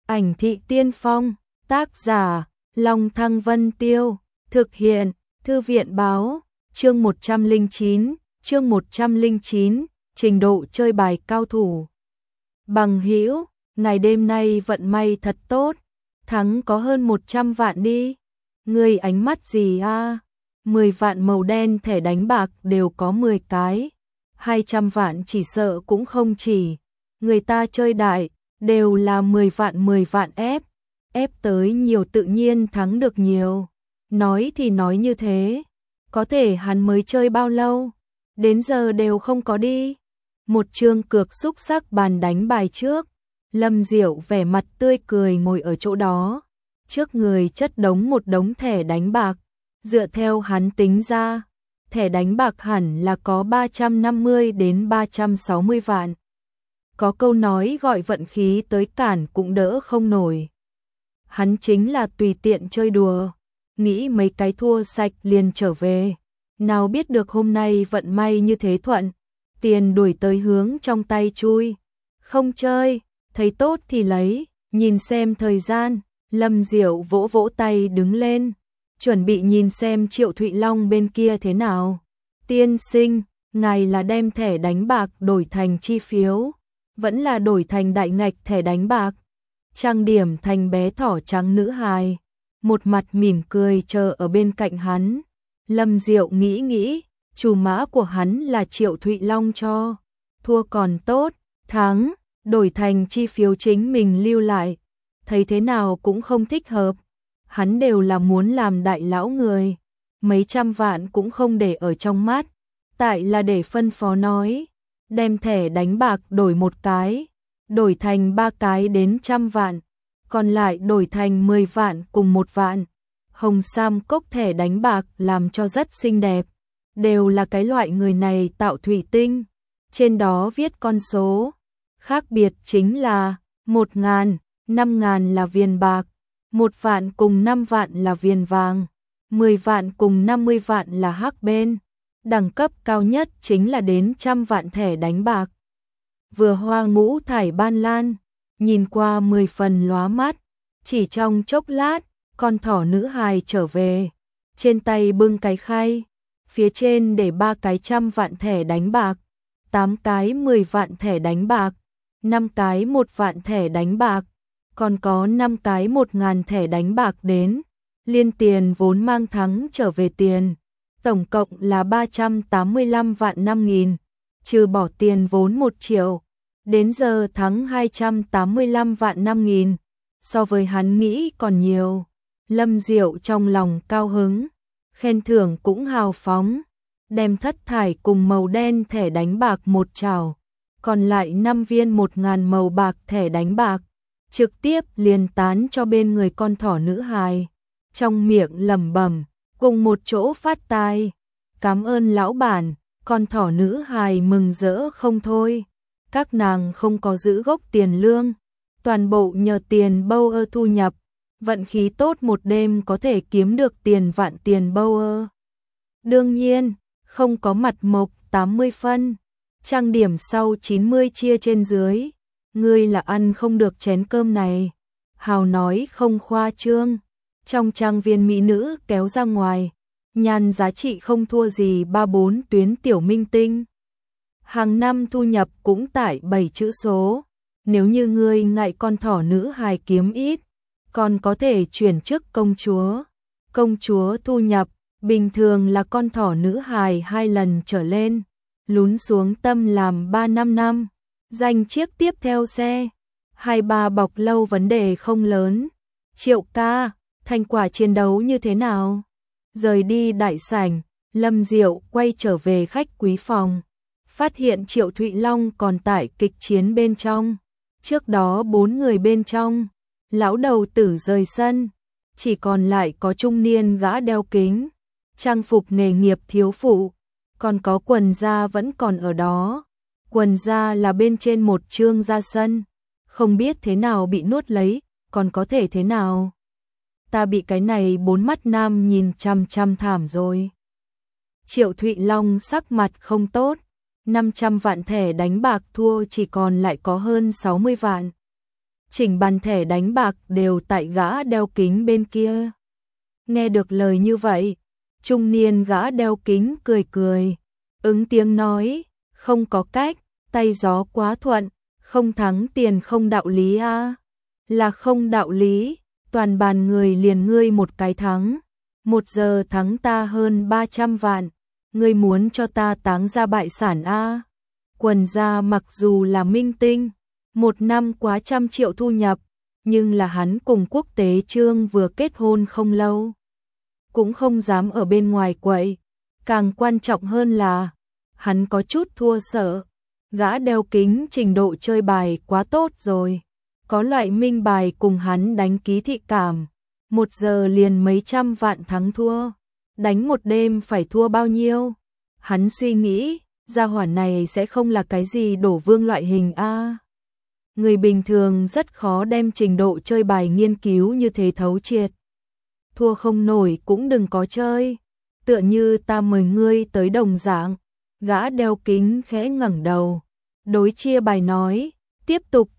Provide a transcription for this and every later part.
Ảnh thị tiên phong, tác giả, Long Thăng Vân Tiêu, thực hiện, Thư viện báo, chương 109, trình độ chơi bài cao thủ. Bằng hữu, ngày đêm nay vận may thật tốt, thắng có hơn 100 vạn đi. Người ánh mắt gì a? 10 vạn màu đen thẻ đánh bạc đều có 10 cái, 200 vạn chỉ sợ cũng không chỉ. Người ta chơi đại, đều là 10 vạn ép tới nhiều tự nhiên thắng được nhiều. Nói thì nói như thế, có thể hắn mới chơi bao lâu, đến giờ đều không có đi. Một chương cược xúc sắc bàn đánh bài trước, Lâm Diệu vẻ mặt tươi cười ngồi ở chỗ đó, trước người chất đống một đống thẻ đánh bạc, dựa theo hắn tính ra, thẻ đánh bạc hẳn là có 350 đến 360 vạn. Có câu nói gọi vận khí tới cản cũng đỡ không nổi. Hắn chính là tùy tiện chơi đùa, nghĩ mấy cái thua sạch liền trở về. Nào biết được hôm nay vận may như thế thuận, tiền đuổi tới hướng trong tay chui. Không chơi, thấy tốt thì lấy, nhìn xem thời gian, Lâm Diệu vỗ vỗ tay đứng lên, chuẩn bị nhìn xem Triệu Thụy Long bên kia thế nào. Tiên sinh, ngài là đem thẻ đánh bạc đổi thành chi phiếu, vẫn là đổi thành đại ngạch thẻ đánh bạc. Trang điểm thành bé thỏ trắng nữ hài, một mặt mỉm cười chờ ở bên cạnh hắn. Lâm Diệu nghĩ, chủ mã của hắn là Triệu Thụy Long cho, thua còn tốt, thắng, đổi thành chi phiếu chính mình lưu lại, thấy thế nào cũng không thích hợp. Hắn đều là muốn làm đại lão người, mấy trăm vạn cũng không để ở trong mắt, tại là để phân phó nói, đem thẻ đánh bạc đổi một cái, đổi thành 3 cái đến 100 vạn, còn lại đổi thành 10 vạn cùng 1 vạn. Hồng sam cốc thẻ đánh bạc làm cho rất xinh đẹp, đều là cái loại người này tạo thủy tinh, trên đó viết con số, khác biệt chính là 1.000, 5.000 là viền bạc, 1 vạn cùng 5 vạn là viền vàng, 10 vạn cùng 50 vạn là hắc bên. Đẳng cấp cao nhất chính là đến 100 vạn thẻ đánh bạc. Vừa hoa ngũ thải ban lan, nhìn qua 10 phần lóa mắt, chỉ trong chốc lát, con thỏ nữ hài trở về, trên tay bưng cái khay, phía trên để 3 cái 100 vạn thẻ đánh bạc, 8 cái 10 vạn thẻ đánh bạc, 5 cái 1 vạn thẻ đánh bạc, còn có 5 cái 1.000 thẻ đánh bạc đến, liên tiền vốn mang thắng trở về tiền. Tổng cộng là 385 vạn 5.000, trừ bỏ tiền vốn 1 triệu, đến giờ thắng 285 vạn 5.000, so với hắn nghĩ còn nhiều. Lâm Diệu trong lòng cao hứng, khen thưởng cũng hào phóng, đem thất thải cùng màu đen thẻ đánh bạc một chảo, còn lại 5 viên 1.000 màu bạc thẻ đánh bạc, trực tiếp liền tán cho bên người con thỏ nữ hài, trong miệng lẩm bẩm. Cùng một chỗ phát tai, cảm ơn lão bản, con thỏ nữ hài mừng rỡ không thôi. Các nàng không có giữ gốc tiền lương, toàn bộ nhờ tiền bâu ơ thu nhập, vận khí tốt một đêm có thể kiếm được tiền vạn tiền bâu ơ. Đương nhiên, không có mặt mộc 80 phân, trang điểm sau 90 chia trên dưới, ngươi là ăn không được chén cơm này. Hào nói không khoa trương. Trong trang viên mỹ nữ kéo ra ngoài, nhan giá trị không thua gì 3-4 tuyến tiểu minh tinh. Hàng năm thu nhập cũng tại 7 chữ số, nếu như ngươi ngại con thỏ nữ hài kiếm ít, còn có thể chuyển chức công chúa. Công chúa thu nhập, bình thường là con thỏ nữ hài 2 lần trở lên, lún xuống tâm làm 3-5 năm, giành chiếc tiếp theo xe, 2-3 bọc lâu vấn đề không lớn. Triệu ca, thành quả chiến đấu như thế nào? Rời đi đại sảnh, Lâm Diệu quay trở về khách quý phòng, phát hiện Triệu Thụy Long còn tại kịch chiến bên trong. Trước đó 4 người bên trong, lão đầu tử rời sân, chỉ còn lại có trung niên gã đeo kính, trang phục nghề nghiệp thiếu phụ, còn có quần gia vẫn còn ở đó. Quần gia là bên trên một chương ra sân, không biết thế nào bị nuốt lấy, còn có thể thế nào? Ta bị cái này 4 mắt nam nhìn chăm chăm thảm rồi. Triệu Thụy Long sắc mặt không tốt, 500 vạn thẻ đánh bạc thua chỉ còn lại có hơn 60 vạn. chỉnh bàn thẻ đánh bạc đều tại gã đeo kính bên kia. Nghe được lời như vậy, trung niên gã đeo kính cười cười, ứng tiếng nói, không có cách, tay gió quá thuận, không thắng tiền không đạo lý a. Là không đạo lý, toàn bàn người liền ngươi một cái thắng, 1 giờ thắng ta hơn 300 vạn, ngươi muốn cho ta táng ra bại sản a. Quần gia mặc dù là minh tinh, 1 năm quá 100 triệu thu nhập, nhưng là hắn cùng Quốc Tế Trương vừa kết hôn không lâu, cũng không dám ở bên ngoài quậy, càng quan trọng hơn là hắn có chút thua sợ, gã đeo kính trình độ chơi bài quá tốt rồi, có loại minh bài cùng hắn đánh ký thị cảm, 1 giờ liền mấy trăm vạn thắng thua, đánh một đêm phải thua bao nhiêu? Hắn suy nghĩ, gia hỏa này sẽ không là cái gì đổ vương loại hình a. Người bình thường rất khó đem trình độ chơi bài nghiên cứu như thế thấu triệt. Thua không nổi cũng đừng có chơi, tựa như ta mời ngươi tới đồng dạng. Gã đeo kính khẽ ngẩng đầu, đối chia bài nói, tiếp tục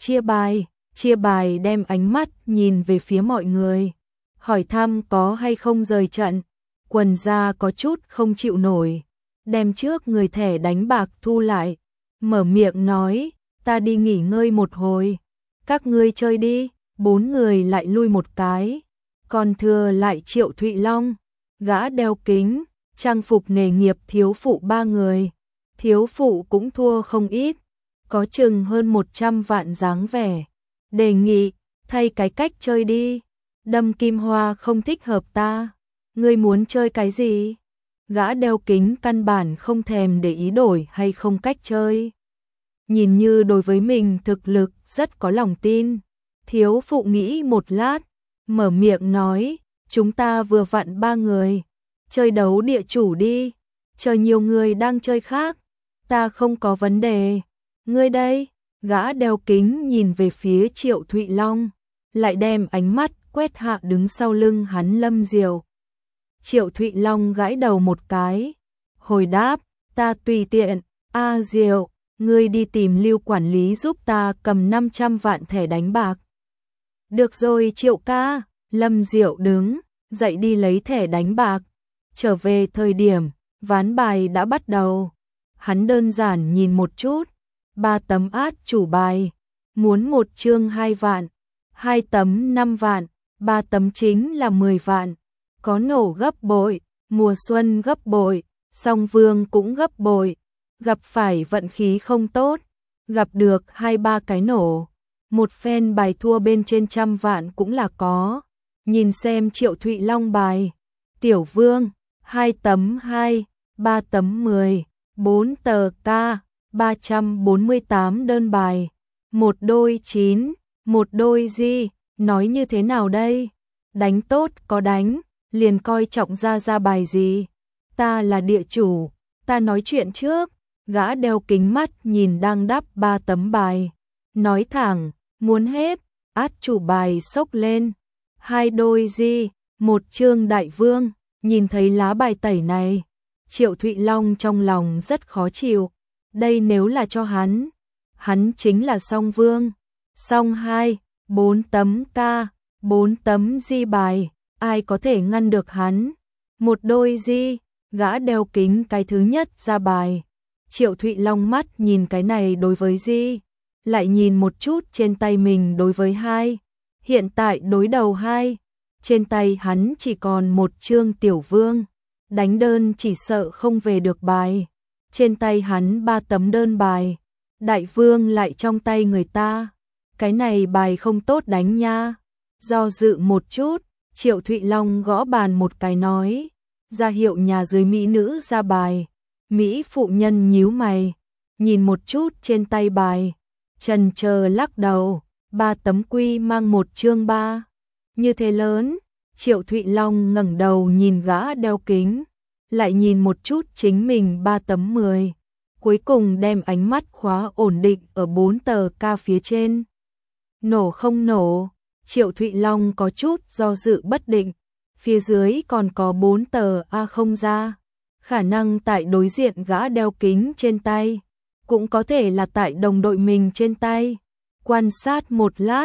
chia bài đem ánh mắt nhìn về phía mọi người, hỏi thăm có hay không rời trận. Quần gia có chút không chịu nổi, đem trước người thẻ đánh bạc thu lại, mở miệng nói, ta đi nghỉ ngơi một hồi, các ngươi chơi đi. 4 người lại lui một cái, còn thừa lại Triệu Thụy Long, gã đeo kính, trang phục nghề nghiệp thiếu phụ 3 người, thiếu phụ cũng thua không ít, có chừng hơn 100 vạn dáng vẻ, đề nghị, thay cái cách chơi đi, đâm kim hoa không thích hợp ta, ngươi muốn chơi cái gì? Gã đeo kính căn bản không thèm để ý đổi hay không cách chơi. Nhìn như đối với mình thực lực rất có lòng tin, thiếu phụ nghĩ một lát, mở miệng nói, chúng ta vừa vặn 3 người, chơi đấu địa chủ đi, chờ nhiều người đang chơi khác, ta không có vấn đề. Ngươi đây, gã đeo kính nhìn về phía Triệu Thụy Long, lại đem ánh mắt quét hạ đứng sau lưng hắn Lâm Diệu. Triệu Thụy Long gãi đầu một cái, hồi đáp, ta tùy tiện, Diệu, ngươi đi tìm Lưu quản lý giúp ta cầm 500 vạn thẻ đánh bạc. Được rồi Triệu ca, Lâm Diệu đứng, dậy đi lấy thẻ đánh bạc, trở về thời điểm, ván bài đã bắt đầu. Hắn đơn giản nhìn một chút, 3 tấm át chủ bài, muốn 1 chương 2 vạn, 2 tấm 5 vạn, 3 tấm chính là 10 vạn, có nổ gấp bội, mùa xuân gấp bội, song vương cũng gấp bội, gặp phải vận khí không tốt, gặp được 2-3 cái nổ, một phen bài thua bên trên 100 vạn cũng là có. Nhìn xem Triệu Thụy Long bài, tiểu vương, 2 tấm 2, 3 tấm 10, 4 tờ K, 348 đơn bài, 1 đôi 9, 1 đôi Di, nói như thế nào đây? Đánh tốt có đánh, liền coi trọng ra bài gì? Ta là địa chủ, ta nói chuyện trước. Gã đeo kính mắt nhìn đang đắp 3 tấm bài, nói thẳng, muốn hết, át chủ bài xốc lên, 2 đôi Di, 1 chương đại vương. Nhìn thấy lá bài tẩy này, Triệu Thụy Long trong lòng rất khó chịu, đây nếu là cho hắn chính là song vương, song 2, 4 tấm K, 4 tấm Di bài, ai có thể ngăn được hắn? 1 đôi Di, gã đeo kính cái thứ nhất ra bài. Triệu Thụy Long mắt nhìn cái này đối với Di, lại nhìn một chút trên tay mình đối với 2. Hiện tại đối đầu 2, trên tay hắn chỉ còn 1 chương tiểu vương, đánh đơn chỉ sợ không về được bài. Trên tay hắn 3 tấm đơn bài, đại vương lại trong tay người ta, cái này bài không tốt đánh nha. Do dự một chút, Triệu Thụy Long gõ bàn một cái nói, ra hiệu nhà dưới mỹ nữ ra bài. Mỹ phụ nhân nhíu mày, nhìn một chút trên tay bài, chần chờ lắc đầu, 3 tấm quy mang 1 chương 3. Như thế lớn, Triệu Thụy Long ngẩng đầu nhìn gã đeo kính, lại nhìn một chút chính mình 3 tấm 10, cuối cùng đem ánh mắt khóa ổn định ở 4 tờ K phía trên. Nổ không nổ, Triệu Thụy Long có chút do dự bất định, phía dưới còn có 4 tờ A không ra. Khả năng tại đối diện gã đeo kính trên tay, cũng có thể là tại đồng đội mình trên tay. Quan sát một lát,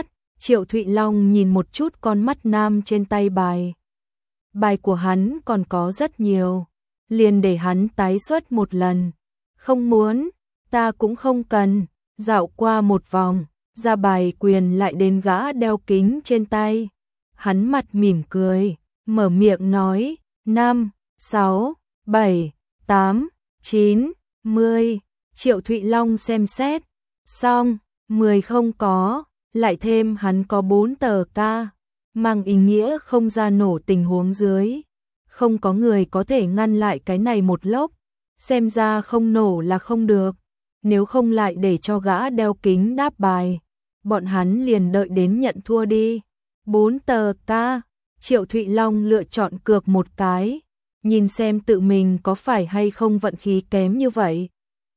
Triệu Thụy Long nhìn một chút con mắt nam trên tay bài. Bài của hắn còn có rất nhiều, liền để hắn tái xuất một lần. Không muốn, ta cũng không cần. Dạo qua một vòng, ra bài quyền lại đến gã đeo kính trên tay. Hắn mặt mỉm cười, mở miệng nói, 5, 6, 7, 8, 9, 10. Triệu Thụy Long xem xét, xong, 10 không có, lại thêm hắn có 4 tờ ca, mang ý nghĩa không ra nổ tình huống dưới. Không có người có thể ngăn lại cái này một lốc, xem ra không nổ là không được. Nếu không lại để cho gã đeo kính đáp bài, bọn hắn liền đợi đến nhận thua đi. 4 tờ ca, Triệu Thụy Long lựa chọn cược một cái, nhìn xem tự mình có phải hay không vận khí kém như vậy.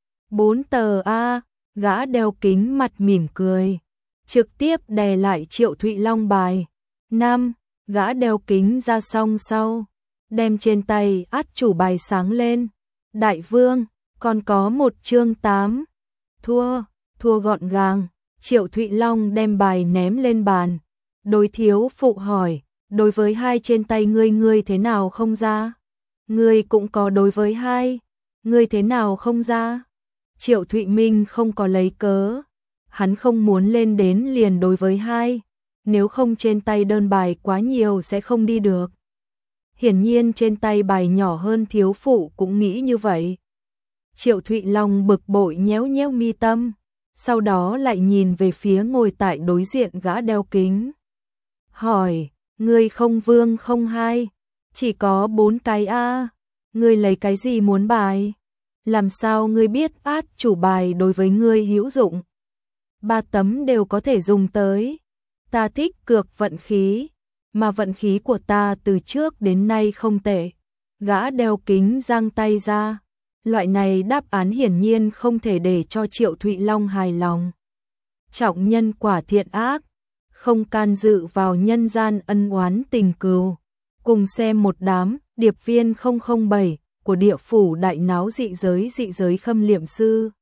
4 tờ A, gã đeo kính mặt mỉm cười, trực tiếp đè lại Triệu Thụy Long bài. 5, gã đeo kính ra xong sau, đem trên tay át chủ bài sáng lên. Đại vương, còn có một chương 8. Thua gọn gàng. Triệu Thụy Long đem bài ném lên bàn. Đối thiếu phụ hỏi, đối với 2 trên tay ngươi thế nào không ra? Ngươi cũng có đối với 2, ngươi thế nào không ra? Triệu Thụy Minh không có lấy cớ, hắn không muốn lên đến liền đối với 2, nếu không trên tay đơn bài quá nhiều sẽ không đi được. Hiển nhiên trên tay bài nhỏ hơn thiếu phụ cũng nghĩ như vậy. Triệu Thụy Long bực bội nhéo nhéo mi tâm, sau đó lại nhìn về phía ngồi tại đối diện gã đeo kính. Hỏi, ngươi không vương không 2, chỉ có 4 cái A, ngươi lấy cái gì muốn bài? Làm sao ngươi biết át chủ bài đối với ngươi hữu dụng? 3 tấm đều có thể dùng tới. Ta thích cược vận khí, mà vận khí của ta từ trước đến nay không tệ. Gã đeo kính giang tay ra. Loại này đáp án hiển nhiên không thể để cho Triệu Thụy Long hài lòng. Trọng nhân quả thiện ác, không can dự vào nhân gian ân oán tình cừu. Cùng xem một đám điệp viên 007 của địa phủ đại náo dị giới khâm liệm sư.